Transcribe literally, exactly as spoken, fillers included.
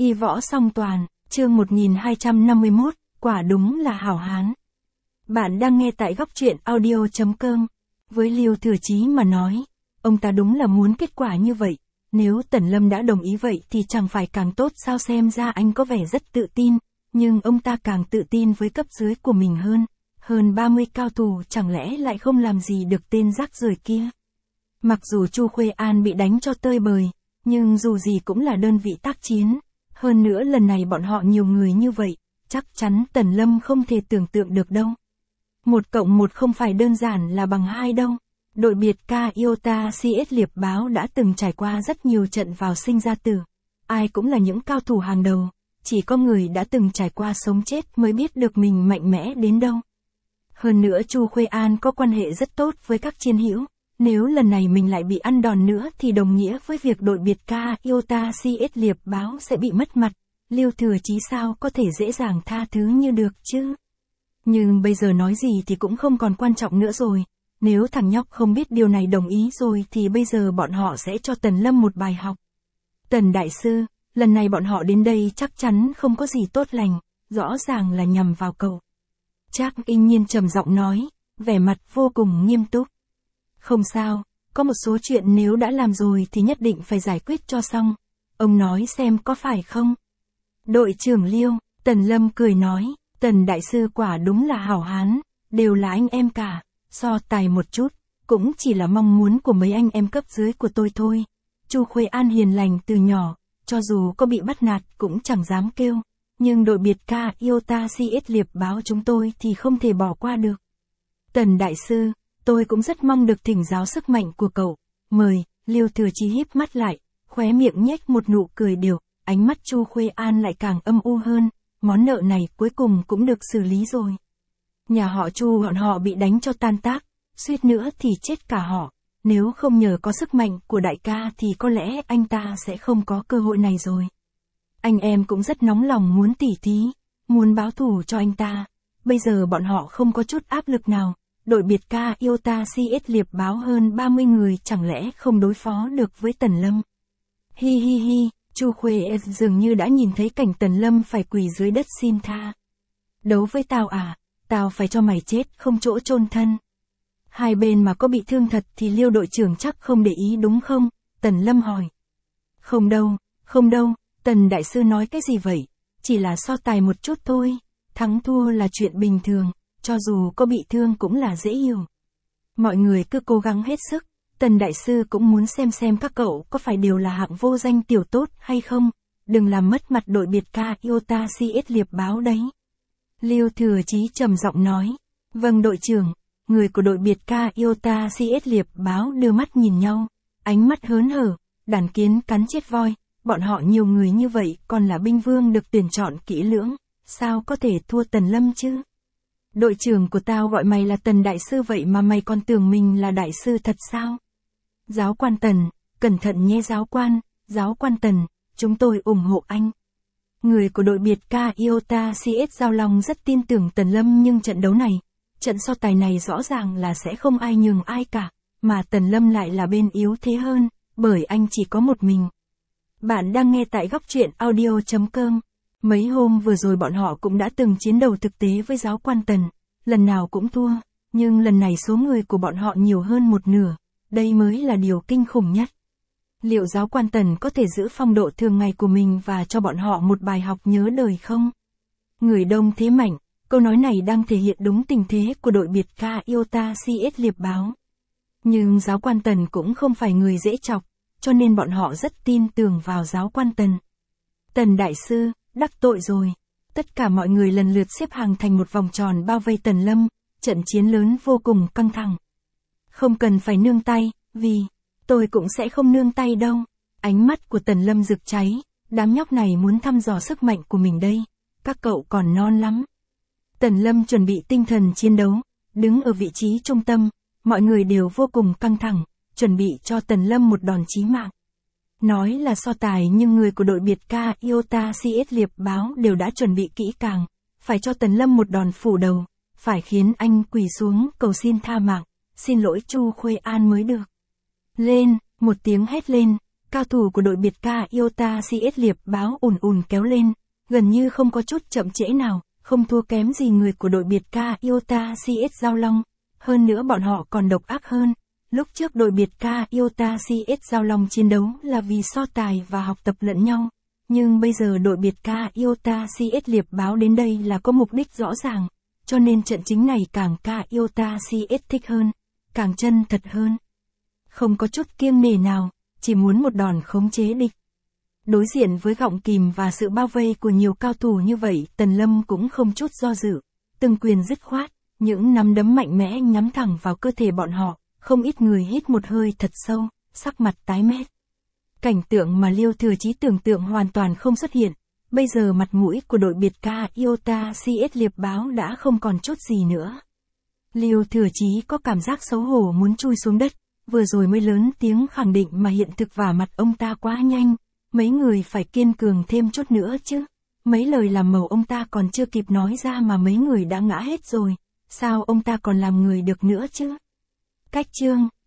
Y võ song toàn, chương một nghìn hai trăm năm mươi mốt, quả đúng là hảo hán. Bạn đang nghe tại góc truyện audio chấm com. Với Liêu Thừa Chí mà nói, ông ta đúng là muốn kết quả như vậy. Nếu Tần Lâm đã đồng ý vậy thì chẳng phải càng tốt sao, xem ra anh có vẻ rất tự tin, nhưng ông ta càng tự tin với cấp dưới của mình hơn. Hơn ba mươi cao thủ chẳng lẽ lại không làm gì được tên rác rưởi kia. Mặc dù Chu Khuê An bị đánh cho tơi bời, nhưng dù gì cũng là đơn vị tác chiến. Hơn nữa lần này bọn họ nhiều người như vậy, chắc chắn Tần Lâm không thể tưởng tượng được đâu. Một cộng một không phải đơn giản là bằng hai đâu. Đội biệt ca Iota xê ét Liệp Báo đã từng trải qua rất nhiều trận vào sinh ra tử. Ai cũng là những cao thủ hàng đầu, chỉ có người đã từng trải qua sống chết mới biết được mình mạnh mẽ đến đâu. Hơn nữa Chu Khuê An có quan hệ rất tốt với các chiến hữu. Nếu lần này mình lại bị ăn đòn nữa thì đồng nghĩa với việc đội biệt ca Iota xê ét Liệp Báo sẽ bị mất mặt. Liêu Thừa Chí sao có thể dễ dàng tha thứ như được chứ? Nhưng bây giờ nói gì thì cũng không còn quan trọng nữa rồi. Nếu thằng nhóc không biết điều này đồng ý rồi thì bây giờ bọn họ sẽ cho Tần Lâm một bài học. Tần Đại Sư, lần này bọn họ đến đây chắc chắn không có gì tốt lành, rõ ràng là nhằm vào cậu. Trác Inh Nhiên trầm giọng nói, vẻ mặt vô cùng nghiêm túc. Không sao, có một số chuyện nếu đã làm rồi thì nhất định phải giải quyết cho xong. Ông nói xem có phải không? Đội trưởng Liêu, Tần Lâm cười nói, Tần Đại Sư quả đúng là hảo hán, đều là anh em cả, so tài một chút, cũng chỉ là mong muốn của mấy anh em cấp dưới của tôi thôi. Chu Khuê An hiền lành từ nhỏ, cho dù có bị bắt nạt cũng chẳng dám kêu, nhưng đội biệt ca Iota xê ét Liệp Báo chúng tôi thì không thể bỏ qua được. Tần Đại Sư, tôi cũng rất mong được thỉnh giáo sức mạnh của cậu, mời. Liêu Thừa Chí híp mắt lại, khóe miệng nhếch một nụ cười đều, ánh mắt Chu Khuê An lại càng âm u hơn, món nợ này cuối cùng cũng được xử lý rồi. Nhà họ Chu bọn họ bị đánh cho tan tác, suýt nữa thì chết cả họ, nếu không nhờ có sức mạnh của đại ca thì có lẽ anh ta sẽ không có cơ hội này rồi. Anh em cũng rất nóng lòng muốn tỉ thí, muốn báo thù cho anh ta, bây giờ bọn họ không có chút áp lực nào. Đội biệt ca Iota xê ét Liệp Báo hơn ba mươi người chẳng lẽ không đối phó được với Tần Lâm. Hi hi hi, Chu Khuê dường như đã nhìn thấy cảnh Tần Lâm phải quỳ dưới đất xin tha. Đấu với tao à, tao phải cho mày chết không chỗ chôn thân. Hai bên mà có bị thương thật thì Liêu đội trưởng chắc không để ý đúng không? Tần Lâm hỏi. Không đâu, không đâu, Tần Đại Sư nói cái gì vậy? Chỉ là so tài một chút thôi, thắng thua là chuyện bình thường. Cho dù có bị thương cũng là dễ hiểu. Mọi người cứ cố gắng hết sức, Tần Đại Sư cũng muốn xem xem các cậu có phải đều là hạng vô danh tiểu tốt hay không, đừng làm mất mặt đội biệt ca Iota xê ét Liệp Báo đấy. Liêu Thừa Chí trầm giọng nói, vâng đội trưởng. Người của đội biệt ca Iota xê ét Liệp Báo đưa mắt nhìn nhau, ánh mắt hớn hở, đàn kiến cắn chết voi, bọn họ nhiều người như vậy còn là binh vương được tuyển chọn kỹ lưỡng, sao có thể thua Tần Lâm chứ? Đội trưởng của tao gọi mày là Tần Đại Sư vậy mà mày còn tưởng mình là Đại Sư thật sao? Giáo quan Tần, cẩn thận nhé giáo quan, giáo quan Tần, chúng tôi ủng hộ anh. Người của đội biệt ca Iota xê ét Giao Long rất tin tưởng Tần Lâm, nhưng trận đấu này, trận so tài này rõ ràng là sẽ không ai nhường ai cả, mà Tần Lâm lại là bên yếu thế hơn, bởi anh chỉ có một mình. Bạn đang nghe tại góc truyện audio chấm com. Mấy hôm vừa rồi bọn họ cũng đã từng chiến đấu thực tế với giáo quan Tần, lần nào cũng thua, nhưng lần này số người của bọn họ nhiều hơn một nửa, đây mới là điều kinh khủng nhất. Liệu giáo quan Tần có thể giữ phong độ thường ngày của mình và cho bọn họ một bài học nhớ đời không? Người đông thế mạnh, câu nói này đang thể hiện đúng tình thế của đội biệt ca Iota xê ét Liệp Báo. Nhưng giáo quan Tần cũng không phải người dễ chọc, cho nên bọn họ rất tin tưởng vào giáo quan Tần. Tần Đại Sư, đắc tội rồi. Tất cả mọi người lần lượt xếp hàng thành một vòng tròn bao vây Tần Lâm, trận chiến lớn vô cùng căng thẳng. Không cần phải nương tay, vì, tôi cũng sẽ không nương tay đâu. Ánh mắt của Tần Lâm rực cháy, đám nhóc này muốn thăm dò sức mạnh của mình đây, các cậu còn non lắm. Tần Lâm chuẩn bị tinh thần chiến đấu, đứng ở vị trí trung tâm, mọi người đều vô cùng căng thẳng, chuẩn bị cho Tần Lâm một đòn chí mạng. Nói là so tài nhưng người của đội biệt ca Iota xê ét Liệp Báo đều đã chuẩn bị kỹ càng, phải cho Tần Lâm một đòn phủ đầu, phải khiến anh quỳ xuống cầu xin tha mạng, xin lỗi Chu Khuê An mới được. Lên, một tiếng hét lên, Cao thủ của đội biệt ca Iota xê ét liệp báo ùn ùn kéo lên, gần như không có chút chậm trễ nào, không thua kém gì người của đội biệt ca Iota xê ét Giao Long. Hơn nữa bọn họ còn độc ác hơn. Lúc trước đội biệt ca Iota xê ét Giao Long chiến đấu là vì so tài và học tập lẫn nhau. Nhưng bây giờ đội biệt ca Iota xê ét liệp báo đến đây là có mục đích rõ ràng. Cho nên trận chính này càng ca Iota xê ét thích hơn, càng chân thật hơn. Không có chút kiêng nể nào, chỉ muốn một đòn khống chế địch. Đối diện với gọng kìm và sự bao vây của nhiều cao thủ như vậy, Tần Lâm cũng không chút do dự. Từng quyền dứt khoát, những nắm đấm mạnh mẽ nhắm thẳng vào cơ thể bọn họ, không ít người hít một hơi thật sâu, sắc mặt tái mét. Cảnh tượng mà Liêu Thừa Chí tưởng tượng hoàn toàn không xuất hiện. Bây giờ mặt mũi của đội biệt ca Iota xê ét liệp báo đã không còn chút gì nữa. Liêu Thừa Chí có cảm giác xấu hổ muốn chui xuống đất, vừa rồi mới lớn tiếng khẳng định mà hiện thực vả mặt ông ta quá nhanh. Mấy người phải kiên cường thêm chút nữa chứ. Mấy lời làm màu ông ta còn chưa kịp nói ra mà mấy người đã ngã hết rồi. Sao ông ta còn làm người được nữa chứ? Cách chương